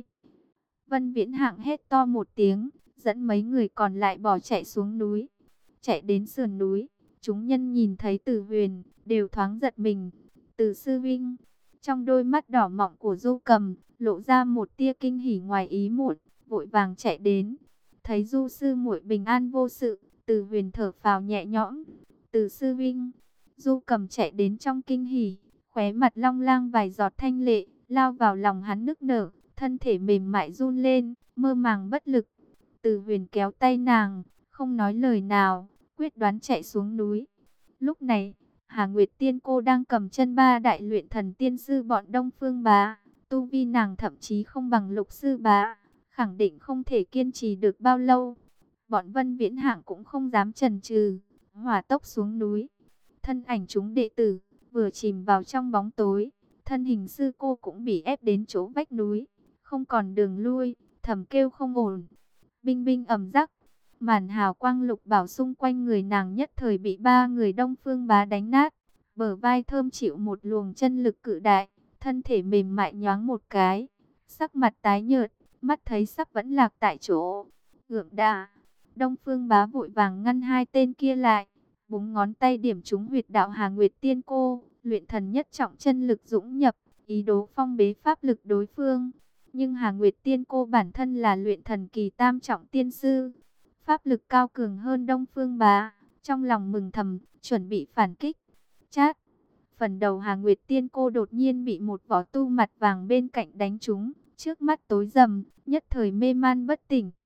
Vân Viễn Hạng hét to một tiếng, dẫn mấy người còn lại bỏ chạy xuống núi. Chạy đến sườn núi, chúng nhân nhìn thấy Từ Huyền, đều thoáng giật mình. Từ sư vinh, trong đôi mắt đỏ mọng của Du Cầm, lộ ra một tia kinh hỉ ngoài ý muốn, vội vàng chạy đến. Thấy Du sư muội bình an vô sự, Từ Huyền thở phào nhẹ nhõm. Từ sư vinh, Du Cầm chạy đến trong kinh hỉ, khóe mặt long lang vài giọt thanh lệ, lao vào lòng hắn nức nở, thân thể mềm mại run lên, mơ màng bất lực. Từ Huyền kéo tay nàng, không nói lời nào, quyết đoán chạy xuống núi. Lúc này, Hà Nguyệt Tiên Cô đang cầm chân ba đại luyện thần tiên sư bọn Đông Phương Bá, tu vi nàng thậm chí không bằng Lục Sư Bá, khẳng định không thể kiên trì được bao lâu. Bọn Vân Viễn Hạng cũng không dám chần chừ, hỏa tốc xuống núi. Thân ảnh chúng đệ tử vừa chìm vào trong bóng tối, thân hình sư cô cũng bị ép đến chỗ vách núi, không còn đường lui, thầm kêu không ổn. Binh binh ầm rắc, màn hào quang lục bảo xung quanh người nàng nhất thời bị ba người Đông Phương Bá đánh nát. Bờ vai thơm chịu một luồng chân lực cự đại, thân thể mềm mại nhoáng một cái, sắc mặt tái nhợt, mắt thấy sắp vẫn lạc tại chỗ. Gượng đà, Đông Phương Bá vội vàng ngăn hai tên kia lại, búng ngón tay điểm trúng huyệt đạo Hà Nguyệt Tiên Cô, luyện thần nhất trọng chân lực dũng nhập, ý đồ phong bế pháp lực đối phương. Nhưng Hà Nguyệt Tiên Cô bản thân là luyện thần kỳ tam trọng tiên sư, pháp lực cao cường hơn Đông Phương Bá, trong lòng mừng thầm, chuẩn bị phản kích. Chát, phần đầu Hà Nguyệt Tiên Cô đột nhiên bị một võ tu mặt vàng bên cạnh đánh trúng, trước mắt tối rầm, nhất thời mê man bất tỉnh.